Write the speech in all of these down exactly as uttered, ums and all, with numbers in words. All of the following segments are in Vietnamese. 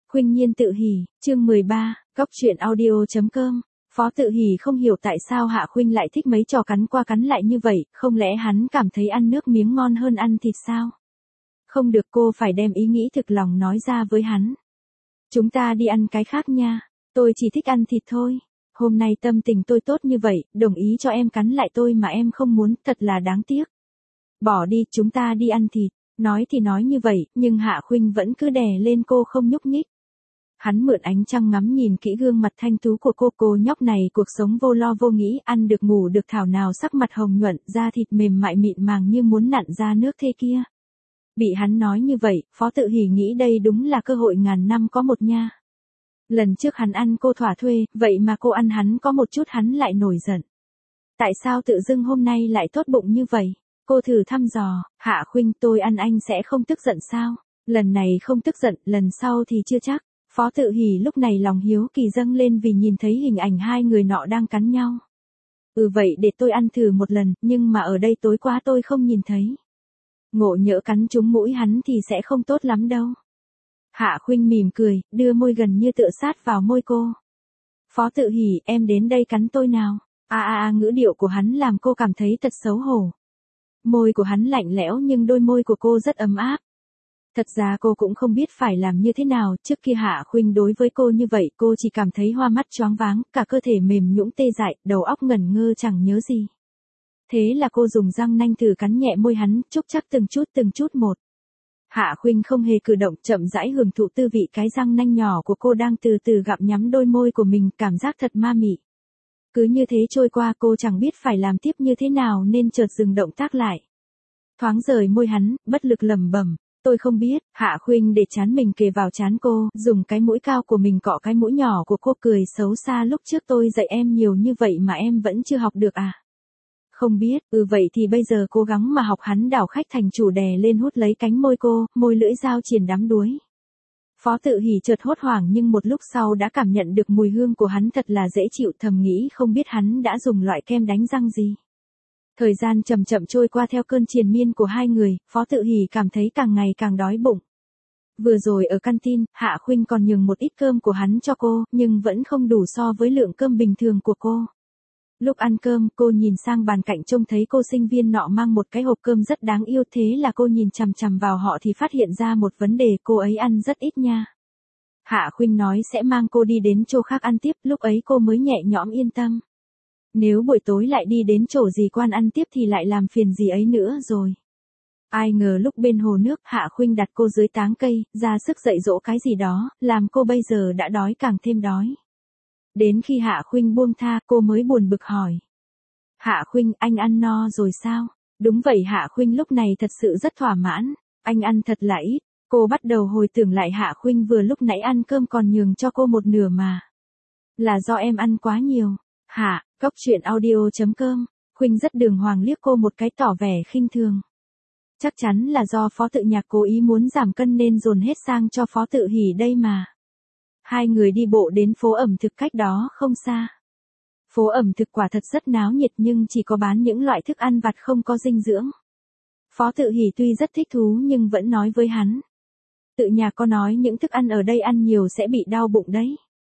Khuynh Nhiên tự hỉ, chương mười ba, Góc truyện audio.com. Phó Tự Hỉ không hiểu tại sao Hạ Khuynh lại thích mấy trò cắn qua cắn lại như vậy, không lẽ hắn cảm thấy ăn nước miếng ngon hơn ăn thịt sao? Không được, cô phải đem ý nghĩ thực lòng nói ra với hắn. Chúng ta đi ăn cái khác nha, tôi chỉ thích ăn thịt thôi. Hôm nay tâm tình tôi tốt như vậy, đồng ý cho em cắn lại tôi mà em không muốn, thật là đáng tiếc. Bỏ đi, chúng ta đi ăn thịt. Nói thì nói như vậy, nhưng Hạ Khuynh vẫn cứ đè lên cô không nhúc nhích. Hắn mượn ánh trăng ngắm nhìn kỹ gương mặt thanh tú của cô, cô nhóc này cuộc sống vô lo vô nghĩ, ăn được ngủ được, thảo nào sắc mặt hồng nhuận, da thịt mềm mại mịn màng như muốn nặn ra nước thế kia. Bị hắn nói như vậy, Phó Tự Hỉ nghĩ đây đúng là cơ hội ngàn năm có một nha. Lần trước hắn ăn cô thỏa thuê, vậy mà cô ăn hắn có một chút hắn lại nổi giận. Tại sao tự dưng hôm nay lại tốt bụng như vậy? Cô thử thăm dò, Hạ Khuynh, tôi ăn anh sẽ không tức giận sao? Lần này không tức giận, lần sau thì chưa chắc. Phó Tự Hỉ lúc này lòng hiếu kỳ dâng lên vì nhìn thấy hình ảnh hai người nọ đang cắn nhau. Ừ vậy để tôi ăn thử một lần, nhưng mà ở đây tối quá tôi không nhìn thấy. Ngộ nhỡ cắn trúng mũi hắn thì sẽ không tốt lắm đâu. Hạ Khuynh mỉm cười, đưa môi gần như tựa sát vào môi cô. Phó Tự Hỉ, em đến đây cắn tôi nào. A a a, ngữ điệu của hắn làm cô cảm thấy thật xấu hổ. Môi của hắn lạnh lẽo nhưng đôi môi của cô rất ấm áp. Thật ra cô cũng không biết phải làm như thế nào, trước kia Hạ Khuynh đối với cô như vậy cô chỉ cảm thấy hoa mắt choáng váng, cả cơ thể mềm nhũn tê dại, đầu óc ngẩn ngơ chẳng nhớ gì. Thế là cô dùng răng nanh thử cắn nhẹ môi hắn, chúc chắc từng chút từng chút một. Hạ Khuynh không hề cử động, chậm rãi hưởng thụ tư vị cái răng nanh nhỏ của cô đang từ từ gặm nhắm đôi môi của mình, cảm giác thật ma mị. Cứ như thế trôi qua, cô chẳng biết phải làm tiếp như thế nào nên chợt dừng động tác lại. Thoáng rời môi hắn, bất lực lẩm bẩm, tôi không biết. Hạ Khuynh để trán mình kề vào trán cô, dùng cái mũi cao của mình cọ cái mũi nhỏ của cô, cười xấu xa, lúc trước tôi dạy em nhiều như vậy mà em vẫn chưa học được à? Không biết, ừ vậy thì bây giờ cố gắng mà học. Hắn đảo khách thành chủ đè lên hút lấy cánh môi cô, môi lưỡi dao triền đắm đuối. Phó Tự Hỉ chợt hốt hoảng nhưng một lúc sau đã cảm nhận được mùi hương của hắn thật là dễ chịu, thầm nghĩ không biết hắn đã dùng loại kem đánh răng gì. Thời gian chậm chậm trôi qua theo cơn triền miên của hai người, Phó Tự Hỉ cảm thấy càng ngày càng đói bụng. Vừa rồi ở canteen, Hạ Khuynh còn nhường một ít cơm của hắn cho cô, nhưng vẫn không đủ so với lượng cơm bình thường của cô. Lúc ăn cơm, cô nhìn sang bàn cạnh trông thấy cô sinh viên nọ mang một cái hộp cơm rất đáng yêu, thế là cô nhìn chằm chằm vào họ thì phát hiện ra một vấn đề, cô ấy ăn rất ít nha. Hạ Khuynh nói sẽ mang cô đi đến chỗ khác ăn tiếp, lúc ấy cô mới nhẹ nhõm yên tâm. Nếu buổi tối lại đi đến chỗ dì Quan ăn tiếp thì lại làm phiền dì ấy nữa rồi. Ai ngờ lúc bên hồ nước, Hạ Khuynh đặt cô dưới táng cây, ra sức dạy dỗ cái gì đó, làm cô bây giờ đã đói càng thêm đói. Đến khi Hạ Khuynh buông tha, cô mới buồn bực hỏi. Hạ Khuynh, anh ăn no rồi sao? Đúng vậy, Hạ Khuynh lúc này thật sự rất thỏa mãn. Anh ăn thật là ít. Cô bắt đầu hồi tưởng lại Hạ Khuynh vừa lúc nãy ăn cơm còn nhường cho cô một nửa mà. Là do em ăn quá nhiều. Hạ, Góc truyện audio.com. Khuynh rất đường hoàng liếc cô một cái tỏ vẻ khinh thường. Chắc chắn là do Phó Tự Nhạc cố ý muốn giảm cân nên dồn hết sang cho Phó Tự Hỉ đây mà. Hai người đi bộ đến phố ẩm thực cách đó không xa. Phố ẩm thực quả thật rất náo nhiệt nhưng chỉ có bán những loại thức ăn vặt không có dinh dưỡng. Phó Tự Hỉ tuy rất thích thú nhưng vẫn nói với hắn. Tự Nhạc có nói những thức ăn ở đây ăn nhiều sẽ bị đau bụng đấy.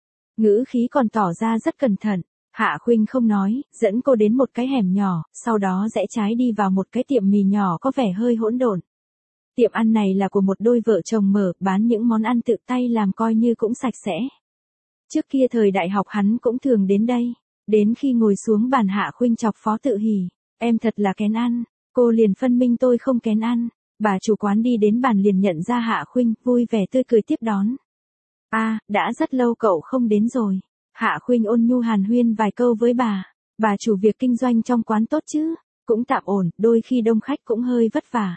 Ngữ khí còn tỏ ra rất cẩn thận. Hạ Khuynh không nói, dẫn cô đến một cái hẻm nhỏ, sau đó rẽ trái đi vào một cái tiệm mì nhỏ có vẻ hơi hỗn độn. Tiệm ăn này là của một đôi vợ chồng mở, bán những món ăn tự tay làm coi như cũng sạch sẽ. Trước kia thời đại học hắn cũng thường đến đây. Đến khi ngồi xuống bàn, Hạ Khuynh chọc Phó Tự Hỉ. Em thật là kén ăn. Cô liền phân minh tôi không kén ăn. Bà chủ quán đi đến bàn liền nhận ra Hạ Khuynh, vui vẻ tươi cười tiếp đón. À, đã rất lâu cậu không đến rồi. Hạ Khuynh ôn nhu hàn huyên vài câu với bà. Bà chủ việc kinh doanh trong quán tốt chứ? Cũng tạm ổn, đôi khi đông khách cũng hơi vất vả.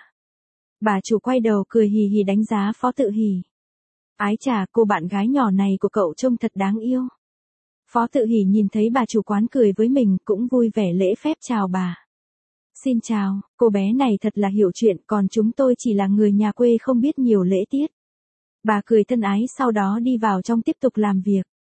Bà chủ quay đầu cười hì hì đánh giá Phó Tự Hỉ. Ái chà, cô bạn gái nhỏ này của cậu trông thật đáng yêu. Phó Tự Hỉ nhìn thấy bà chủ quán cười với mình cũng vui vẻ lễ phép chào bà. Xin chào, cô bé này thật là hiểu chuyện, còn chúng tôi chỉ là người nhà quê không biết nhiều lễ tiết. Bà cười thân ái sau đó đi vào trong tiếp tục làm việc.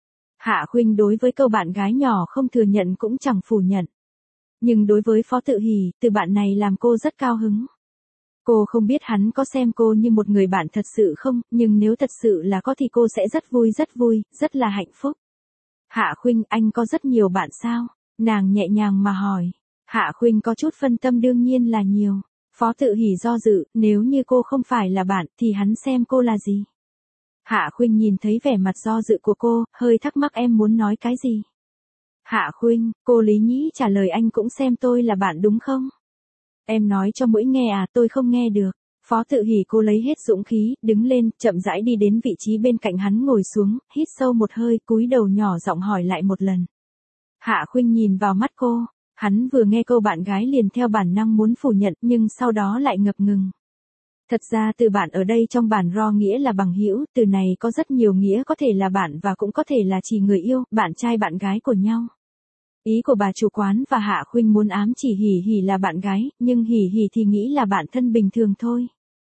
Hạ Khuynh đối với câu bạn gái nhỏ không thừa nhận cũng chẳng phủ nhận. Nhưng đối với Phó Tự Hỉ, từ bạn này làm cô rất cao hứng. Cô không biết hắn có xem cô như một người bạn thật sự không, nhưng nếu thật sự là có thì cô sẽ rất vui rất vui, rất là hạnh phúc. Hạ Khuynh, anh có rất nhiều bạn sao? Nàng nhẹ nhàng mà hỏi. Hạ Khuynh có chút phân tâm, đương nhiên là nhiều. Phó Tự Hỉ do dự, nếu như cô không phải là bạn thì hắn xem cô là gì? Hạ Khuynh nhìn thấy vẻ mặt do dự của cô, hơi thắc mắc, em muốn nói cái gì? Hạ Khuynh, cô Lý Nhĩ trả lời, anh cũng xem tôi là bạn đúng không? Em nói cho Mũi nghe à, tôi không nghe được. Phó Tự Hỉ, cô lấy hết dũng khí, đứng lên, chậm rãi đi đến vị trí bên cạnh hắn ngồi xuống, hít sâu một hơi, cúi đầu nhỏ giọng hỏi lại một lần. Hạ Khuynh nhìn vào mắt cô, hắn vừa nghe câu bạn gái liền theo bản năng muốn phủ nhận, nhưng sau đó lại ngập ngừng. Thật ra từ bạn ở đây trong bản ro nghĩa là bằng hữu, từ này có rất nhiều nghĩa, có thể là bạn và cũng có thể là chỉ người yêu, bạn trai bạn gái của nhau. Ý của bà chủ quán và Hạ Khuynh muốn ám chỉ Hỉ Hỉ là bạn gái, nhưng Hỉ Hỉ thì nghĩ là bạn thân bình thường thôi.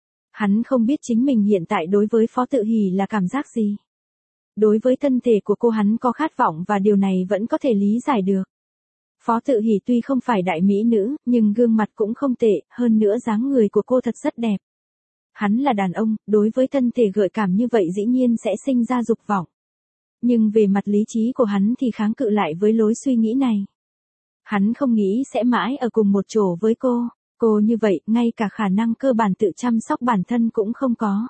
Hắn không biết chính mình hiện tại đối với Phó Tự Hỉ là cảm giác gì. Đối với thân thể của cô hắn có khát vọng và điều này vẫn có thể lý giải được. Phó Tự Hỉ tuy không phải đại mỹ nữ, nhưng gương mặt cũng không tệ, hơn nữa dáng người của cô thật rất đẹp. Hắn là đàn ông, đối với thân thể gợi cảm như vậy dĩ nhiên sẽ sinh ra dục vọng. Nhưng về mặt lý trí của hắn thì kháng cự lại với lối suy nghĩ này. Hắn không nghĩ sẽ mãi ở cùng một chỗ với cô, cô như vậy, ngay cả khả năng cơ bản tự chăm sóc bản thân cũng không có.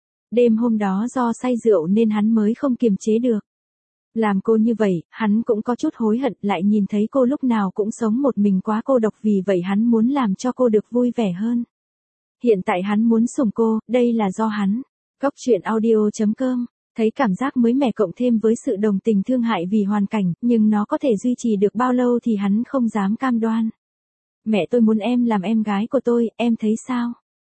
Đêm hôm đó do say rượu nên hắn mới không kiềm chế được. Làm cô như vậy, hắn cũng có chút hối hận, lại nhìn thấy cô lúc nào cũng sống một mình quá cô độc, vì vậy hắn muốn làm cho cô được vui vẻ hơn. Hiện tại hắn muốn sủng cô, đây là do hắn. Góc truyện audio chấm com, thấy cảm giác mới mẻ cộng thêm với sự đồng tình thương hại vì hoàn cảnh, nhưng nó có thể duy trì được bao lâu thì hắn không dám cam đoan. Mẹ tôi muốn em làm em gái của tôi, em thấy sao?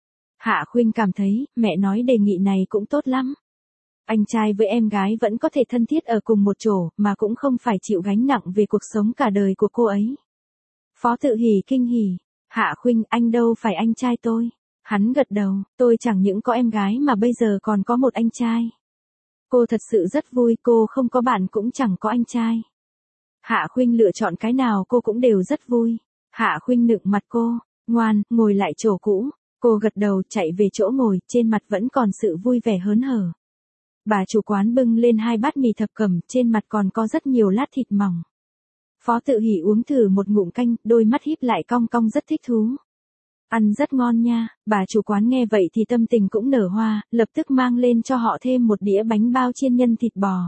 Hạ Khuynh cảm thấy, mẹ nói đề nghị này cũng tốt lắm. Anh trai với em gái vẫn có thể thân thiết ở cùng một chỗ, mà cũng không phải chịu gánh nặng về cuộc sống cả đời của cô ấy. Phó Tự Hỉ kinh hỉ. Hạ Khuynh, anh đâu phải anh trai tôi. Hắn gật đầu, tôi chẳng những có em gái mà bây giờ còn có một anh trai. Cô thật sự rất vui, cô không có bạn cũng chẳng có anh trai. Hạ Khuynh lựa chọn cái nào cô cũng đều rất vui. Hạ Khuynh nựng mặt cô, ngoan, ngồi lại chỗ cũ. Cô gật đầu, chạy về chỗ ngồi, trên mặt vẫn còn sự vui vẻ hớn hở. Bà chủ quán bưng lên hai bát mì thập cẩm, trên mặt còn có rất nhiều lát thịt mỏng. Phó Tự Hỉ uống thử một ngụm canh, đôi mắt híp lại cong cong rất thích thú. Ăn rất ngon nha, bà chủ quán nghe vậy thì tâm tình cũng nở hoa, lập tức mang lên cho họ thêm một đĩa bánh bao chiên nhân thịt bò.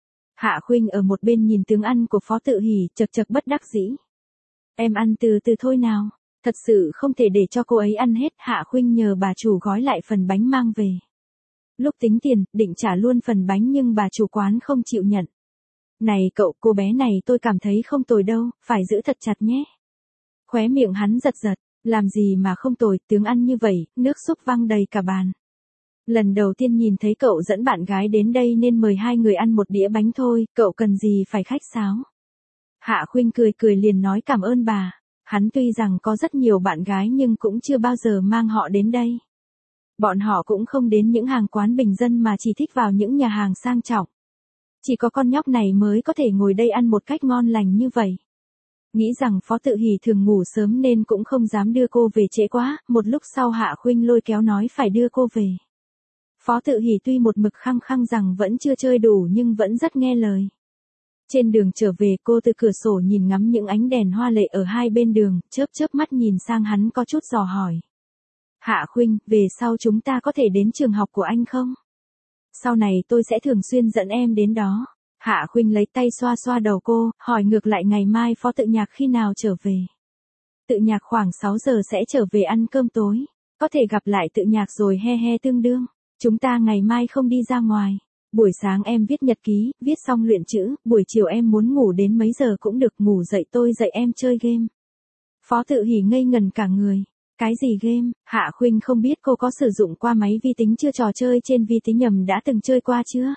Hạ Khuynh ở một bên nhìn tướng ăn của Phó Tự Hỉ, chật chật bất đắc dĩ. Em ăn từ từ thôi nào, thật sự không thể để cho cô ấy ăn hết. Hạ Khuynh nhờ bà chủ gói lại phần bánh mang về. Lúc tính tiền, định trả luôn phần bánh nhưng bà chủ quán không chịu nhận. Này cậu, cô bé này tôi cảm thấy không tồi đâu, phải giữ thật chặt nhé. Khóe miệng hắn giật giật, làm gì mà không tồi, tướng ăn như vậy, nước súp văng đầy cả bàn. Lần đầu tiên nhìn thấy cậu dẫn bạn gái đến đây nên mời hai người ăn một đĩa bánh thôi, cậu cần gì phải khách sáo. Hạ Khuynh cười cười liền nói cảm ơn bà. Hắn tuy rằng có rất nhiều bạn gái nhưng cũng chưa bao giờ mang họ đến đây. Bọn họ cũng không đến những hàng quán bình dân mà chỉ thích vào những nhà hàng sang trọng. Chỉ có con nhóc này mới có thể ngồi đây ăn một cách ngon lành như vậy. Nghĩ rằng Phó Tự Hỉ thường ngủ sớm nên cũng không dám đưa cô về trễ quá, một lúc sau Hạ Khuynh lôi kéo nói phải đưa cô về. Phó Tự Hỉ tuy một mực khăng khăng rằng vẫn chưa chơi đủ nhưng vẫn rất nghe lời. Trên đường trở về cô từ cửa sổ nhìn ngắm những ánh đèn hoa lệ ở hai bên đường, chớp chớp mắt nhìn sang hắn có chút dò hỏi. Hạ Khuynh, về sau chúng ta có thể đến trường học của anh không? Sau này tôi sẽ thường xuyên dẫn em đến đó. Hạ Khuynh lấy tay xoa xoa đầu cô, hỏi ngược lại ngày mai Phó Tự Nhạc khi nào trở về. Tự Nhạc khoảng sáu giờ sẽ trở về ăn cơm tối. Có thể gặp lại Tự Nhạc rồi he he tương đương. Chúng ta ngày mai không đi ra ngoài. Buổi sáng em viết nhật ký, viết xong luyện chữ, buổi chiều em muốn ngủ đến mấy giờ cũng được, ngủ dậy tôi dạy em chơi game. Phó Tự Hỉ ngây ngần cả người. Cái gì game? Hạ Khuynh không biết cô có sử dụng qua máy vi tính chưa, trò chơi trên vi tính nhầm đã từng chơi qua chưa?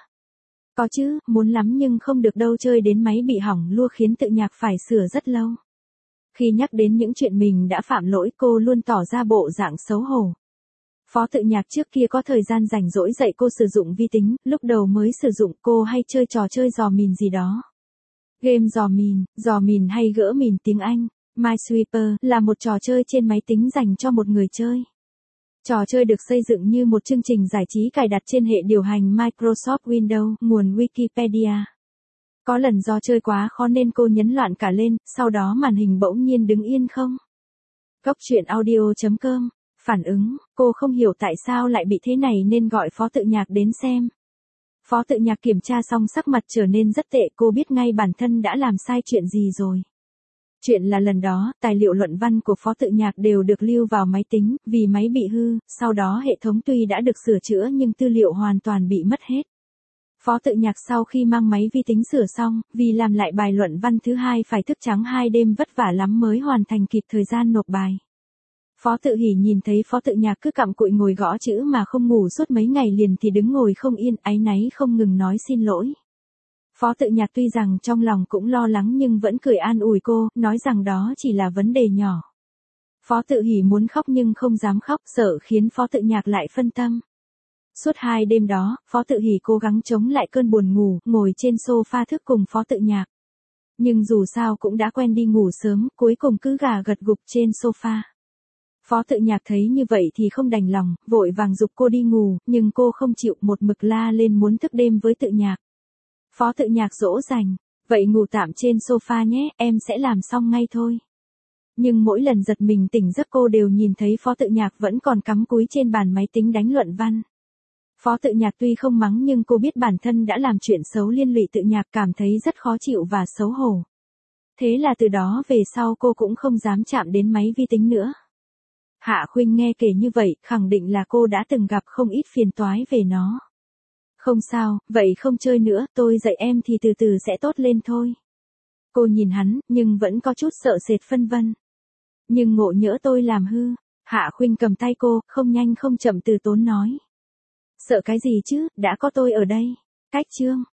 Có chứ, muốn lắm nhưng không được đâu, chơi đến máy bị hỏng lua khiến Tự Nhạc phải sửa rất lâu. Khi nhắc đến những chuyện mình đã phạm lỗi cô luôn tỏ ra bộ dạng xấu hổ. Phó Tự Nhạc trước kia có thời gian rảnh rỗi dạy cô sử dụng vi tính, lúc đầu mới sử dụng cô hay chơi trò chơi dò mìn gì đó. Game dò mìn, dò mìn hay gỡ mìn tiếng Anh. Minesweeper là một trò chơi trên máy tính dành cho một người chơi. Trò chơi được xây dựng như một chương trình giải trí cài đặt trên hệ điều hành Microsoft Windows, nguồn Wikipedia. Có lần do chơi quá khó nên cô nhấn loạn cả lên, sau đó màn hình bỗng nhiên đứng yên không. Góc truyện audio chấm com. Phản ứng, cô không hiểu tại sao lại bị thế này nên gọi Phó Tự Nhạc đến xem. Phó Tự Nhạc kiểm tra xong sắc mặt trở nên rất tệ, cô biết ngay bản thân đã làm sai chuyện gì rồi. Chuyện là lần đó, tài liệu luận văn của Phó Tự Nhạc đều được lưu vào máy tính, vì máy bị hư, sau đó hệ thống tuy đã được sửa chữa nhưng tư liệu hoàn toàn bị mất hết. Phó Tự Nhạc sau khi mang máy vi tính sửa xong, vì làm lại bài luận văn thứ hai phải thức trắng hai đêm vất vả lắm mới hoàn thành kịp thời gian nộp bài. Phó Tự Hỷ nhìn thấy Phó Tự Nhạc cứ cặm cụi ngồi gõ chữ mà không ngủ suốt mấy ngày liền thì đứng ngồi không yên, áy náy không ngừng nói xin lỗi. Phó Tự Nhạc tuy rằng trong lòng cũng lo lắng nhưng vẫn cười an ủi cô, nói rằng đó chỉ là vấn đề nhỏ. Phó Tự Hỷ muốn khóc nhưng không dám khóc, sợ khiến Phó Tự Nhạc lại phân tâm. Suốt hai đêm đó, Phó Tự Hỷ cố gắng chống lại cơn buồn ngủ, ngồi trên sofa thức cùng Phó Tự Nhạc. Nhưng dù sao cũng đã quen đi ngủ sớm, cuối cùng cứ gà gật gục trên sofa. Phó Tự Nhạc thấy như vậy thì không đành lòng, vội vàng giục cô đi ngủ, nhưng cô không chịu, một mực la lên muốn thức đêm với Tự Nhạc. Phó Tự Nhạc dỗ dành, vậy ngủ tạm trên sofa nhé, em sẽ làm xong ngay thôi. Nhưng mỗi lần giật mình tỉnh giấc cô đều nhìn thấy Phó Tự Nhạc vẫn còn cắm cúi trên bàn máy tính đánh luận văn. Phó Tự Nhạc tuy không mắng nhưng cô biết bản thân đã làm chuyện xấu liên lụy Tự Nhạc, cảm thấy rất khó chịu và xấu hổ. Thế là từ đó về sau cô cũng không dám chạm đến máy vi tính nữa. Hạ Khuynh nghe kể như vậy, khẳng định là cô đã từng gặp không ít phiền toái về nó. Không sao, vậy không chơi nữa, tôi dạy em thì từ từ sẽ tốt lên thôi. Cô nhìn hắn, nhưng vẫn có chút sợ sệt phân vân. Nhưng ngộ nhỡ tôi làm hư. Hạ Khuynh cầm tay cô, không nhanh không chậm từ tốn nói. Sợ cái gì chứ, đã có tôi ở đây. Cách chương.